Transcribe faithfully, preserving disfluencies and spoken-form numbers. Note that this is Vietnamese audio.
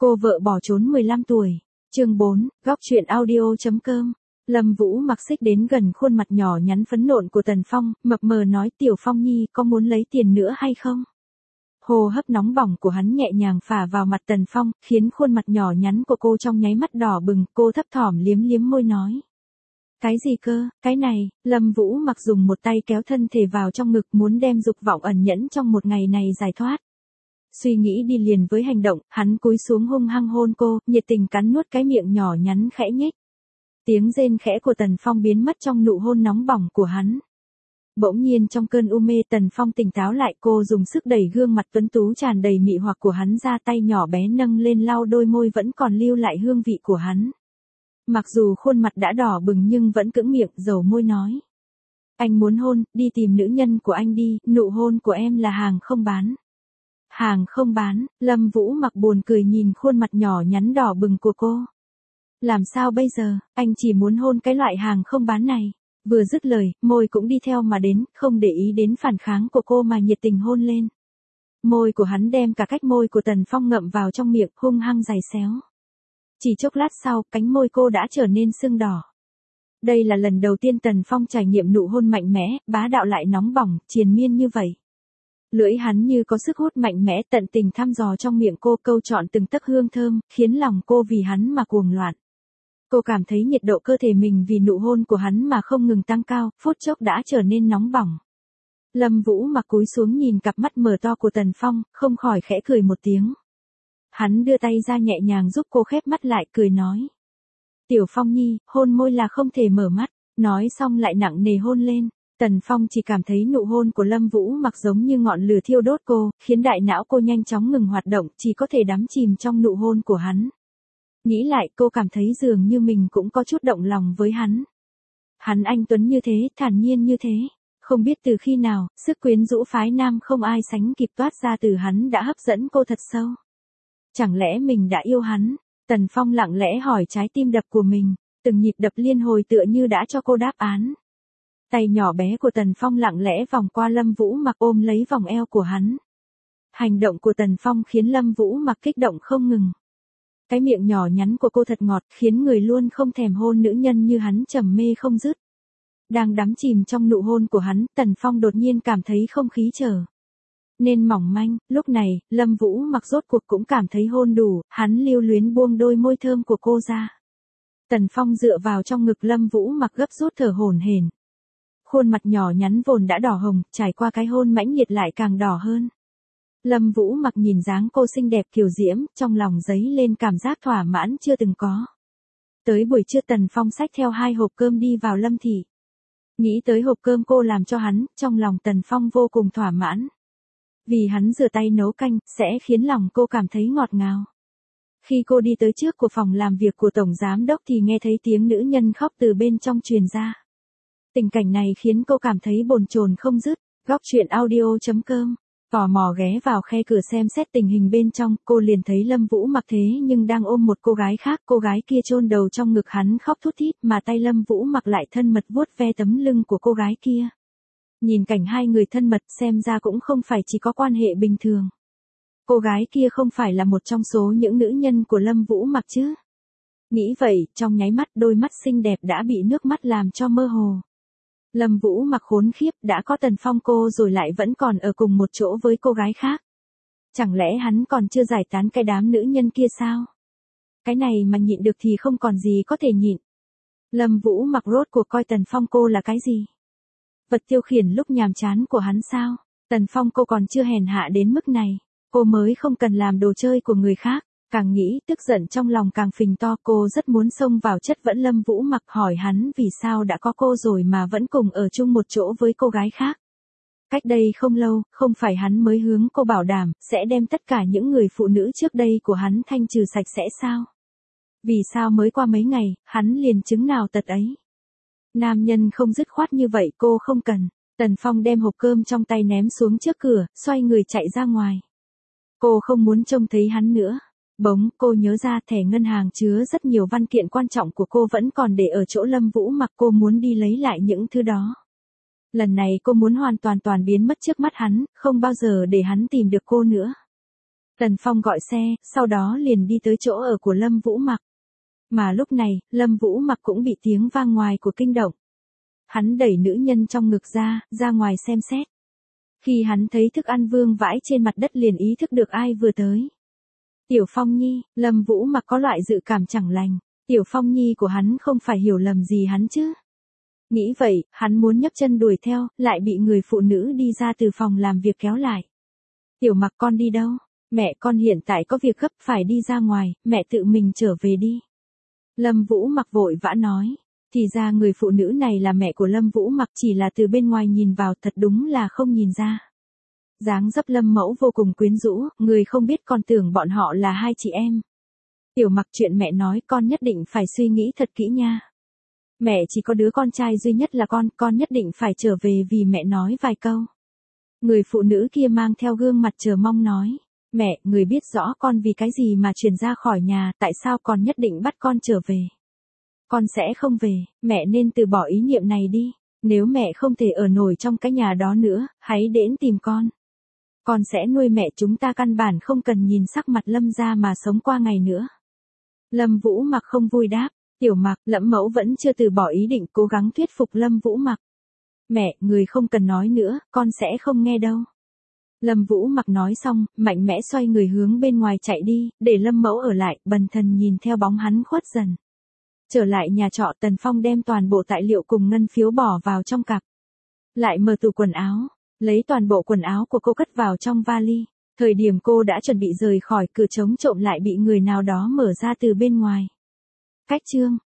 Cô vợ bỏ trốn mười lăm tuổi. Chương bốn, góc truyện audio chấm com. Lâm Vũ mặc xích đến gần khuôn mặt nhỏ nhắn phấn nộn của Tần Phong, mập mờ nói Tiểu Phong Nhi có muốn lấy tiền nữa hay không? Hô hấp nóng bỏng của hắn nhẹ nhàng phả vào mặt Tần Phong, khiến khuôn mặt nhỏ nhắn của cô trong nháy mắt đỏ bừng, cô thấp thỏm liếm liếm môi nói. Cái gì cơ, cái này, Lâm Vũ mặc dùng một tay kéo thân thể vào trong ngực muốn đem dục vọng ẩn nhẫn trong một ngày này giải thoát. Suy nghĩ đi liền với hành động, hắn cúi xuống hung hăng hôn cô, nhiệt tình cắn nuốt cái miệng nhỏ nhắn khẽ nhếch. Tiếng rên khẽ của Tần Phong biến mất trong nụ hôn nóng bỏng của hắn. Bỗng nhiên trong cơn u mê Tần Phong tỉnh táo lại, cô dùng sức đẩy gương mặt tuấn tú tràn đầy mị hoặc của hắn ra, tay nhỏ bé nâng lên lau đôi môi vẫn còn lưu lại hương vị của hắn. Mặc dù khuôn mặt đã đỏ bừng nhưng vẫn cưỡng miệng dầu môi nói. Anh muốn hôn, đi tìm nữ nhân của anh đi, nụ hôn của em là hàng không bán. Hàng không bán, Lâm Vũ mặc buồn cười nhìn khuôn mặt nhỏ nhắn đỏ bừng của cô. Làm sao bây giờ, anh chỉ muốn hôn cái loại hàng không bán này. Vừa dứt lời, môi cũng đi theo mà đến, không để ý đến phản kháng của cô mà nhiệt tình hôn lên. Môi của hắn đem cả cách môi của Tần Phong ngậm vào trong miệng, hung hăng giày xéo. Chỉ chốc lát sau, cánh môi cô đã trở nên sưng đỏ. Đây là lần đầu tiên Tần Phong trải nghiệm nụ hôn mạnh mẽ, bá đạo lại nóng bỏng, triền miên như vậy. Lưỡi hắn như có sức hút mạnh mẽ, tận tình thăm dò trong miệng cô, câu chọn từng tấc hương thơm, khiến lòng cô vì hắn mà cuồng loạn. Cô cảm thấy nhiệt độ cơ thể mình vì nụ hôn của hắn mà không ngừng tăng cao, phút chốc đã trở nên nóng bỏng. Lâm Vũ mặc cúi xuống nhìn cặp mắt mở to của Tần Phong, không khỏi khẽ cười một tiếng. Hắn đưa tay ra nhẹ nhàng giúp cô khép mắt lại, cười nói. Tiểu Phong Nhi, hôn môi là không thể mở mắt, nói xong lại nặng nề hôn lên. Tần Phong chỉ cảm thấy nụ hôn của Lâm Vũ mặc giống như ngọn lửa thiêu đốt cô, khiến đại não cô nhanh chóng ngừng hoạt động, chỉ có thể đắm chìm trong nụ hôn của hắn. Nghĩ lại cô cảm thấy dường như mình cũng có chút động lòng với hắn. Hắn anh tuấn như thế, thản nhiên như thế. Không biết từ khi nào, sức quyến rũ phái nam không ai sánh kịp toát ra từ hắn đã hấp dẫn cô thật sâu. Chẳng lẽ mình đã yêu hắn? Tần Phong lặng lẽ hỏi trái tim đập của mình, từng nhịp đập liên hồi tựa như đã cho cô đáp án. Tay nhỏ bé của Tần Phong lặng lẽ vòng qua Lâm Vũ mặc ôm lấy vòng eo của hắn. Hành động của Tần Phong khiến Lâm Vũ mặc kích động không ngừng. Cái miệng nhỏ nhắn của cô thật ngọt, khiến người luôn không thèm hôn nữ nhân như hắn trầm mê không dứt. Đang đắm chìm trong nụ hôn của hắn, Tần Phong đột nhiên cảm thấy không khí trở nên mỏng manh. Lúc này, Lâm Vũ mặc rốt cuộc cũng cảm thấy hôn đủ, hắn lưu luyến buông đôi môi thơm của cô ra. Tần Phong dựa vào trong ngực Lâm Vũ mặc gấp rút thở hổn hển. Khuôn mặt nhỏ nhắn vốn đã đỏ hồng, trải qua cái hôn mãnh liệt lại càng đỏ hơn. Lâm Vũ mặc nhìn dáng cô xinh đẹp kiều diễm, trong lòng dấy lên cảm giác thỏa mãn chưa từng có. Tới buổi trưa Tần Phong xách theo hai hộp cơm đi vào Lâm thị. Nghĩ tới hộp cơm cô làm cho hắn, trong lòng Tần Phong vô cùng thỏa mãn. Vì hắn rửa tay nấu canh, sẽ khiến lòng cô cảm thấy ngọt ngào. Khi cô đi tới trước của phòng làm việc của Tổng Giám Đốc thì nghe thấy tiếng nữ nhân khóc từ bên trong truyền ra. Tình cảnh này khiến cô cảm thấy bồn chồn không dứt. Góc truyện audio chấm com. Tò mò ghé vào khe cửa xem xét tình hình bên trong, cô liền thấy Lâm Vũ mặc thế nhưng đang ôm một cô gái khác, cô gái kia chôn đầu trong ngực hắn khóc thút thít, mà tay Lâm Vũ mặc lại thân mật vuốt ve tấm lưng của cô gái kia. Nhìn cảnh hai người thân mật xem ra cũng không phải chỉ có quan hệ bình thường. Cô gái kia không phải là một trong số những nữ nhân của Lâm Vũ mặc chứ? Nghĩ vậy, trong nháy mắt đôi mắt xinh đẹp đã bị nước mắt làm cho mơ hồ. Lâm Vũ mặc khốn khiếp, đã có Tần Phong cô rồi lại vẫn còn ở cùng một chỗ với cô gái khác. Chẳng lẽ hắn còn chưa giải tán cái đám nữ nhân kia sao? Cái này mà nhịn được thì không còn gì có thể nhịn. Lâm Vũ mặc rốt cuộc coi Tần Phong cô là cái gì? Vật tiêu khiển lúc nhàm chán của hắn sao? Tần Phong cô còn chưa hèn hạ đến mức này, cô mới không cần làm đồ chơi của người khác. Càng nghĩ, tức giận trong lòng càng phình to, cô rất muốn xông vào chất vẫn Lâm Vũ mặc, hỏi hắn vì sao đã có cô rồi mà vẫn cùng ở chung một chỗ với cô gái khác. Cách đây không lâu, không phải hắn mới hướng cô bảo đảm, sẽ đem tất cả những người phụ nữ trước đây của hắn thanh trừ sạch sẽ sao? Vì sao mới qua mấy ngày, hắn liền chứng nào tật ấy? Nam nhân không dứt khoát như vậy cô không cần. Tần Phong đem hộp cơm trong tay ném xuống trước cửa, xoay người chạy ra ngoài. Cô không muốn trông thấy hắn nữa. Bỗng, cô nhớ ra thẻ ngân hàng chứa rất nhiều văn kiện quan trọng của cô vẫn còn để ở chỗ Lâm Vũ mặc, cô muốn đi lấy lại những thứ đó. Lần này cô muốn hoàn toàn toàn biến mất trước mắt hắn, không bao giờ để hắn tìm được cô nữa. Tần Phong gọi xe, sau đó liền đi tới chỗ ở của Lâm Vũ Mặc. Mà lúc này, Lâm Vũ Mặc cũng bị tiếng vang ngoài của kinh động. Hắn đẩy nữ nhân trong ngực ra, ra ngoài xem xét. Khi hắn thấy thức ăn vương vãi trên mặt đất liền ý thức được ai vừa tới. Tiểu Phong Nhi, Lâm Vũ Mặc có loại dự cảm chẳng lành. Tiểu Phong Nhi của hắn không phải hiểu lầm gì hắn chứ. Nghĩ vậy, hắn muốn nhấc chân đuổi theo, lại bị người phụ nữ đi ra từ phòng làm việc kéo lại. Tiểu Mặc con đi đâu? Mẹ con hiện tại có việc gấp phải đi ra ngoài, mẹ tự mình trở về đi. Lâm Vũ Mặc vội vã nói. Thì ra người phụ nữ này là mẹ của Lâm Vũ Mặc, chỉ là từ bên ngoài nhìn vào thật đúng là không nhìn ra. Dáng dấp Lâm mẫu vô cùng quyến rũ, người không biết còn tưởng bọn họ là hai chị em. Tiểu Mặc, chuyện mẹ nói con nhất định phải suy nghĩ thật kỹ nha. Mẹ chỉ có đứa con trai duy nhất là con, con nhất định phải trở về vì mẹ nói vài câu. Người phụ nữ kia mang theo gương mặt chờ mong nói. Mẹ, người biết rõ con vì cái gì mà chuyển ra khỏi nhà, tại sao con nhất định bắt con trở về. Con sẽ không về, mẹ nên từ bỏ ý niệm này đi. Nếu mẹ không thể ở nổi trong cái nhà đó nữa, hãy đến tìm con. Con sẽ nuôi mẹ, chúng ta căn bản không cần nhìn sắc mặt Lâm gia mà sống qua ngày nữa. Lâm Vũ Mặc không vui đáp. Tiểu Mặc, Lẫm mẫu vẫn chưa từ bỏ ý định, cố gắng thuyết phục Lâm Vũ Mặc. Mẹ, người không cần nói nữa, con sẽ không nghe đâu. Lâm Vũ Mặc nói xong, mạnh mẽ xoay người hướng bên ngoài chạy đi, để Lâm mẫu ở lại, bần thần nhìn theo bóng hắn khuất dần. Trở lại nhà trọ, Tần Phong đem toàn bộ tài liệu cùng ngân phiếu bỏ vào trong cặp. Lại mở tủ quần áo, lấy toàn bộ quần áo của cô cất vào trong vali. Thời điểm cô đã chuẩn bị rời khỏi, cửa chống trộm lại bị người nào đó mở ra từ bên ngoài. Cách chương